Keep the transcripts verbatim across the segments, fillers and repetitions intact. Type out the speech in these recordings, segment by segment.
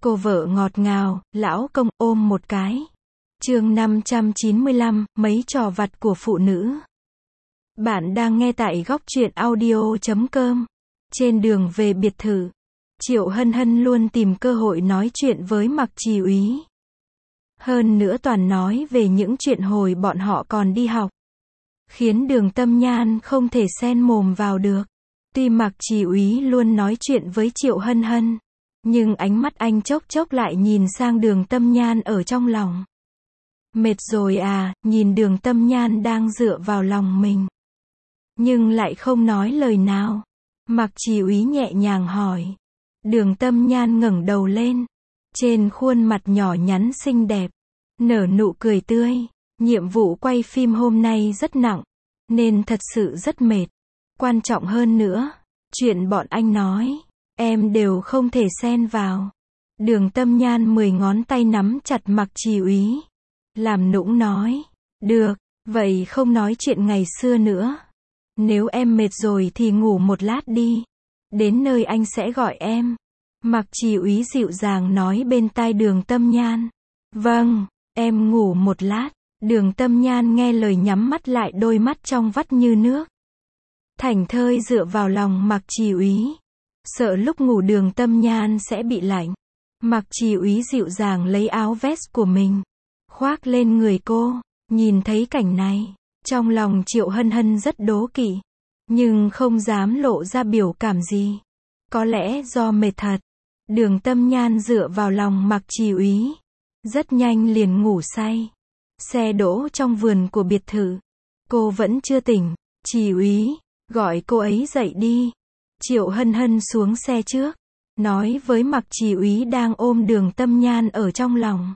Cô vợ ngọt ngào, lão công ôm một cái. Chương năm trăm chín mươi lăm, mấy trò vặt của phụ nữ. Bạn đang nghe tại góc truyện audio chấm com. Trên đường về biệt thự, Triệu Hân Hân luôn tìm cơ hội nói chuyện với Mạc Trì Úy. Hơn nữa toàn nói về những chuyện hồi bọn họ còn đi học, khiến Đường Tâm Nhan không thể xen mồm vào được. Tuy Mạc Trì Úy luôn nói chuyện với Triệu Hân Hân, nhưng ánh mắt anh chốc chốc lại nhìn sang Đường Tâm Nhan ở trong lòng. Mệt rồi à, nhìn Đường Tâm Nhan đang dựa vào lòng mình, nhưng lại không nói lời nào. Mạc Trì Úy nhẹ nhàng hỏi. Đường Tâm Nhan ngẩng đầu lên. Trên khuôn mặt nhỏ nhắn xinh đẹp, nở nụ cười tươi. Nhiệm vụ quay phim hôm nay rất nặng, nên thật sự rất mệt. Quan trọng hơn nữa, chuyện bọn anh nói, em đều không thể xen vào. Đường Tâm Nhan mười ngón tay nắm chặt Mạc Trì Úy, làm nũng nói. Được, vậy không nói chuyện ngày xưa nữa. Nếu em mệt rồi thì ngủ một lát đi. Đến nơi anh sẽ gọi em. Mạc Trì Úy dịu dàng nói bên tai Đường Tâm Nhan. Vâng, em ngủ một lát. Đường Tâm Nhan nghe lời nhắm mắt lại, đôi mắt trong vắt như nước. Thảnh thơi dựa vào lòng Mạc Trì Úy. Sợ lúc ngủ Đường Tâm Nhan sẽ bị lạnh, Mạc Trì Úy dịu dàng lấy áo vest của mình, khoác lên người cô. Nhìn thấy cảnh này, trong lòng Triệu Hân Hân rất đố kỵ, nhưng không dám lộ ra biểu cảm gì. Có lẽ do mệt thật. Đường Tâm Nhan dựa vào lòng Mạc Trì Úy, rất nhanh liền ngủ say. Xe đỗ trong vườn của biệt thự. Cô vẫn chưa tỉnh. Trì Úy, gọi cô ấy dậy đi. Triệu Hân Hân xuống xe trước, nói với Mạc Trì Úy đang ôm Đường Tâm Nhan ở trong lòng.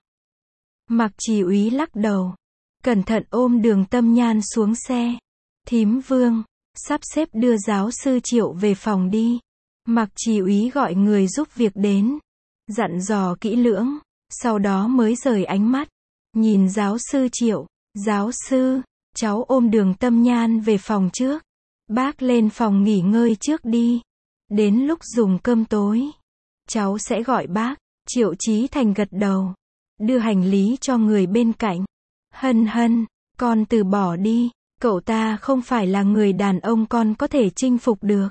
Mạc Trì Úy lắc đầu, cẩn thận ôm Đường Tâm Nhan xuống xe. Thím Vương, sắp xếp đưa giáo sư Triệu về phòng đi. Mạc Trì Úy gọi người giúp việc đến, dặn dò kỹ lưỡng, sau đó mới rời ánh mắt, nhìn giáo sư Triệu. Giáo sư, cháu ôm Đường Tâm Nhan về phòng trước. Bác lên phòng nghỉ ngơi trước đi. Đến lúc dùng cơm tối, cháu sẽ gọi bác. Triệu Chí Thành gật đầu, đưa hành lý cho người bên cạnh. Hân Hân, con từ bỏ đi. Cậu ta không phải là người đàn ông con có thể chinh phục được.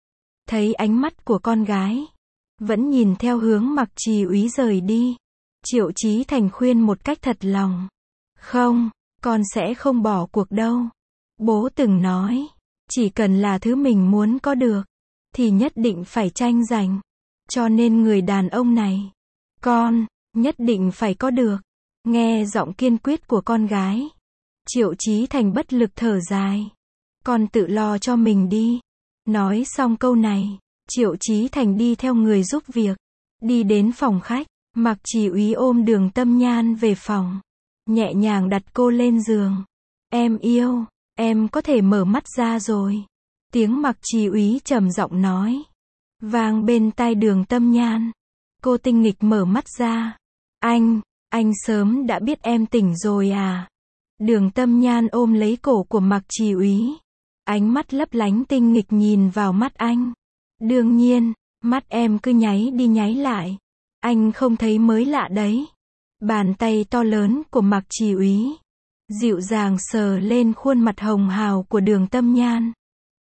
Thấy ánh mắt của con gái vẫn nhìn theo hướng Mạc Trì Úy rời đi, Triệu Chí Thành khuyên một cách thật lòng. Không, con sẽ không bỏ cuộc đâu. Bố từng nói, chỉ cần là thứ mình muốn có được, thì nhất định phải tranh giành. Cho nên người đàn ông này, con, nhất định phải có được. Nghe giọng kiên quyết của con gái, Triệu Chí Thành bất lực thở dài. Con tự lo cho mình đi. Nói xong câu này, Triệu Chí Thành đi theo người giúp việc, đi đến phòng khách. Mạc Trì Úy ôm Đường Tâm Nhan về phòng, nhẹ nhàng đặt cô lên giường. Em yêu, em có thể mở mắt ra rồi. Tiếng Mạc Trì Úy trầm giọng nói, vang bên tai Đường Tâm Nhan. Cô tinh nghịch mở mắt ra. Anh, anh sớm đã biết em tỉnh rồi à? Đường Tâm Nhan ôm lấy cổ của Mạc Trì Úy, ánh mắt lấp lánh tinh nghịch nhìn vào mắt anh. Đương nhiên, mắt em cứ nháy đi nháy lại. Anh không thấy mới lạ đấy. Bàn tay to lớn của Mạc Trì Úy dịu dàng sờ lên khuôn mặt hồng hào của Đường Tâm Nhan.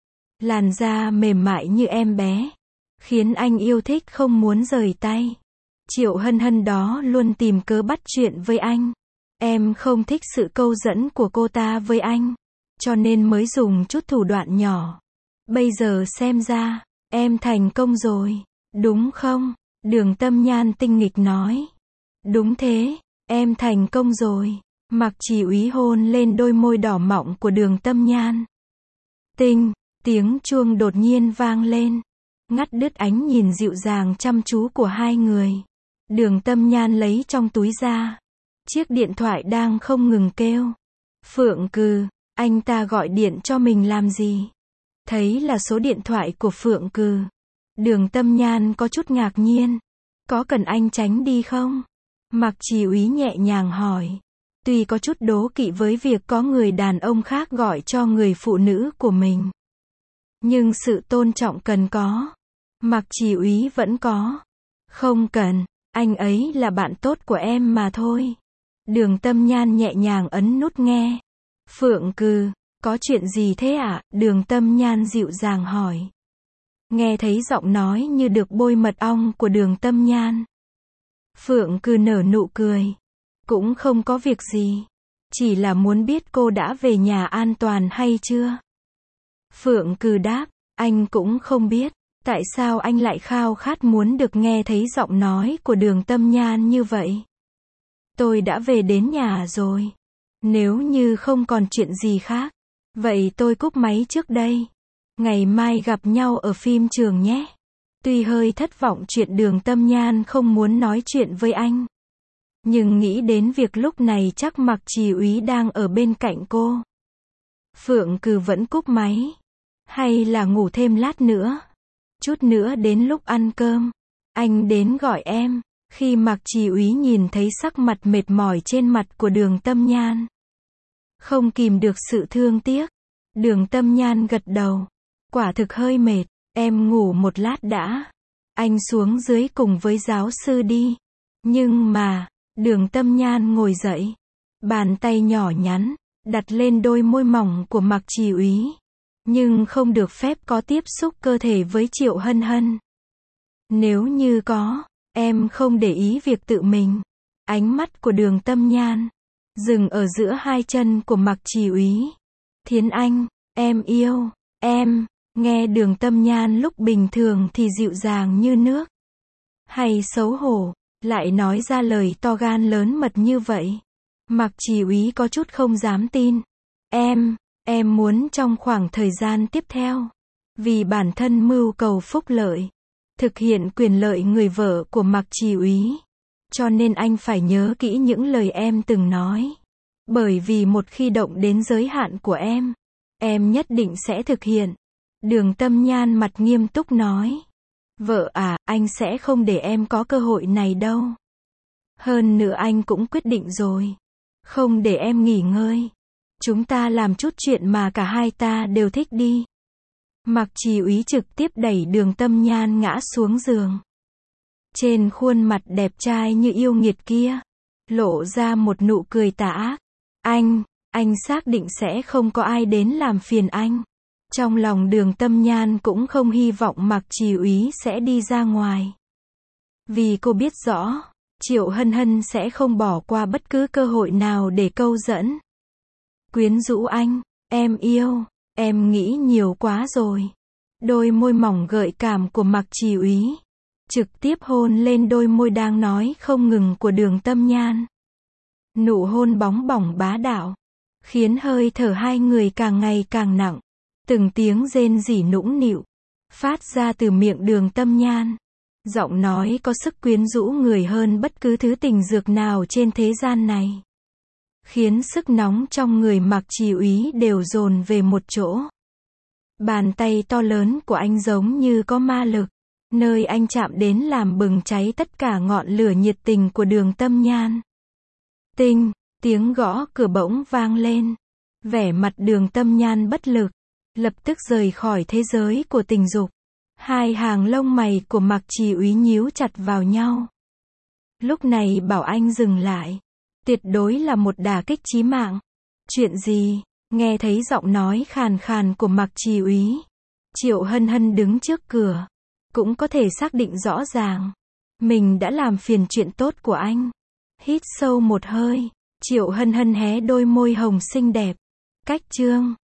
Làn da mềm mại như em bé, khiến anh yêu thích không muốn rời tay. Triệu Hân Hân đó luôn tìm cớ bắt chuyện với anh. Em không thích sự câu dẫn của cô ta với anh, cho nên mới dùng chút thủ đoạn nhỏ. Bây giờ xem ra, em thành công rồi, đúng không? Đường Tâm Nhan tinh nghịch nói. Đúng thế, em thành công rồi. Mạc Trì Úy hôn lên đôi môi đỏ mọng của Đường Tâm Nhan. Tinh, tiếng chuông đột nhiên vang lên, ngắt đứt ánh nhìn dịu dàng chăm chú của hai người. Đường Tâm Nhan lấy trong túi ra chiếc điện thoại đang không ngừng kêu. Phượng Cừ, anh ta gọi điện cho mình làm gì? Thấy là số điện thoại của Phượng Cừ, Đường Tâm Nhan có chút ngạc nhiên. Có cần anh tránh đi không? Mạc Trì Úy nhẹ nhàng hỏi. Tuy có chút đố kỵ với việc có người đàn ông khác gọi cho người phụ nữ của mình, nhưng sự tôn trọng cần có. Mạc Trì Úy vẫn có. Không cần, Anh ấy là bạn tốt của em mà thôi. Đường Tâm Nhan nhẹ nhàng ấn nút nghe. Phượng Cừ, có chuyện gì thế ạ? Đường Tâm Nhan dịu dàng hỏi. Nghe thấy giọng nói như được bôi mật ong của Đường Tâm Nhan. Phượng Cừ nở nụ cười. Cũng không có việc gì. Chỉ là muốn biết cô đã về nhà an toàn hay chưa? Phượng Cừ đáp, anh cũng không biết. Tại sao anh lại khao khát muốn được nghe thấy giọng nói của Đường Tâm Nhan như vậy? Tôi đã về đến nhà rồi. Nếu như không còn chuyện gì khác, vậy tôi cúp máy trước đây. Ngày mai gặp nhau ở phim trường nhé. Tuy hơi thất vọng chuyện Đường Tâm Nhan không muốn nói chuyện với anh, nhưng nghĩ đến việc lúc này chắc Mạc Trì Úy đang ở bên cạnh cô. Phượng Cừ vẫn cúp máy. Hay là ngủ thêm lát nữa. Chút nữa đến lúc ăn cơm, anh đến gọi em. Khi Mạc Trì Úy nhìn thấy sắc mặt mệt mỏi trên mặt của Đường Tâm Nhan, không kìm được sự thương tiếc. Đường Tâm Nhan gật đầu. Quả thực hơi mệt, em ngủ một lát đã. Anh xuống dưới cùng với giáo sư đi. Nhưng mà, Đường Tâm Nhan ngồi dậy. Bàn tay nhỏ nhắn, đặt lên đôi môi mỏng của Mạc Trì Úy. Nhưng không được phép có tiếp xúc cơ thể với Triệu Hân Hân. Nếu như có, em không để ý việc tự mình. Ánh mắt của Đường Tâm Nhan dừng ở giữa hai chân của Mạc Trì Úy. Thiến Anh, em yêu, em. Nghe Đường Tâm Nhan lúc bình thường thì dịu dàng như nước, hay xấu hổ, lại nói ra lời to gan lớn mật như vậy. Mạc Trì Úy có chút không dám tin. Em, em muốn trong khoảng thời gian tiếp theo, vì bản thân mưu cầu phúc lợi, thực hiện quyền lợi người vợ của Mạc Trì Úy. Cho nên anh phải nhớ kỹ những lời em từng nói. Bởi vì một khi động đến giới hạn của em, em nhất định sẽ thực hiện. Đường Tâm Nhan mặt nghiêm túc nói. Vợ à, anh sẽ không để em có cơ hội này đâu. Hơn nữa anh cũng quyết định rồi. Không để em nghỉ ngơi. Chúng ta làm chút chuyện mà cả hai ta đều thích đi. Mạc Trì Úy trực tiếp đẩy Đường Tâm Nhan ngã xuống giường. Trên khuôn mặt đẹp trai như yêu nghiệt kia, lộ ra một nụ cười tà ác. Anh, anh xác định sẽ không có ai đến làm phiền anh. Trong lòng Đường Tâm Nhan cũng không hy vọng Mạc Trì Úy sẽ đi ra ngoài. Vì cô biết rõ, Triệu Hân Hân sẽ không bỏ qua bất cứ cơ hội nào để câu dẫn. Quyến rũ anh, em yêu, em nghĩ nhiều quá rồi. Đôi môi mỏng gợi cảm của Mạc Trì Úy trực tiếp hôn lên đôi môi đang nói không ngừng của Đường Tâm Nhan. Nụ hôn bóng bỏng bá đạo, khiến hơi thở hai người càng ngày càng nặng. Từng tiếng rên rỉ nũng nịu phát ra từ miệng Đường Tâm Nhan. Giọng nói có sức quyến rũ người hơn bất cứ thứ tình dược nào trên thế gian này, khiến sức nóng trong người Mạc Trì Úy đều dồn về một chỗ. Bàn tay to lớn của anh giống như có ma lực, nơi anh chạm đến làm bừng cháy tất cả ngọn lửa nhiệt tình của Đường Tâm Nhan. Tinh, tiếng gõ cửa bỗng vang lên. Vẻ mặt Đường Tâm Nhan bất lực, lập tức rời khỏi thế giới của tình dục. Hai hàng lông mày của Mạc Trì Úy nhíu chặt vào nhau. Lúc này bảo anh dừng lại, tuyệt đối là một đả kích chí mạng. Chuyện gì? Nghe thấy giọng nói khàn khàn của Mạc Trì Úy, Triệu Hân Hân đứng trước cửa, cũng có thể xác định rõ ràng mình đã làm phiền chuyện tốt của anh. Hít sâu một hơi, Triệu Hân Hân hé đôi môi hồng xinh đẹp. Cách chương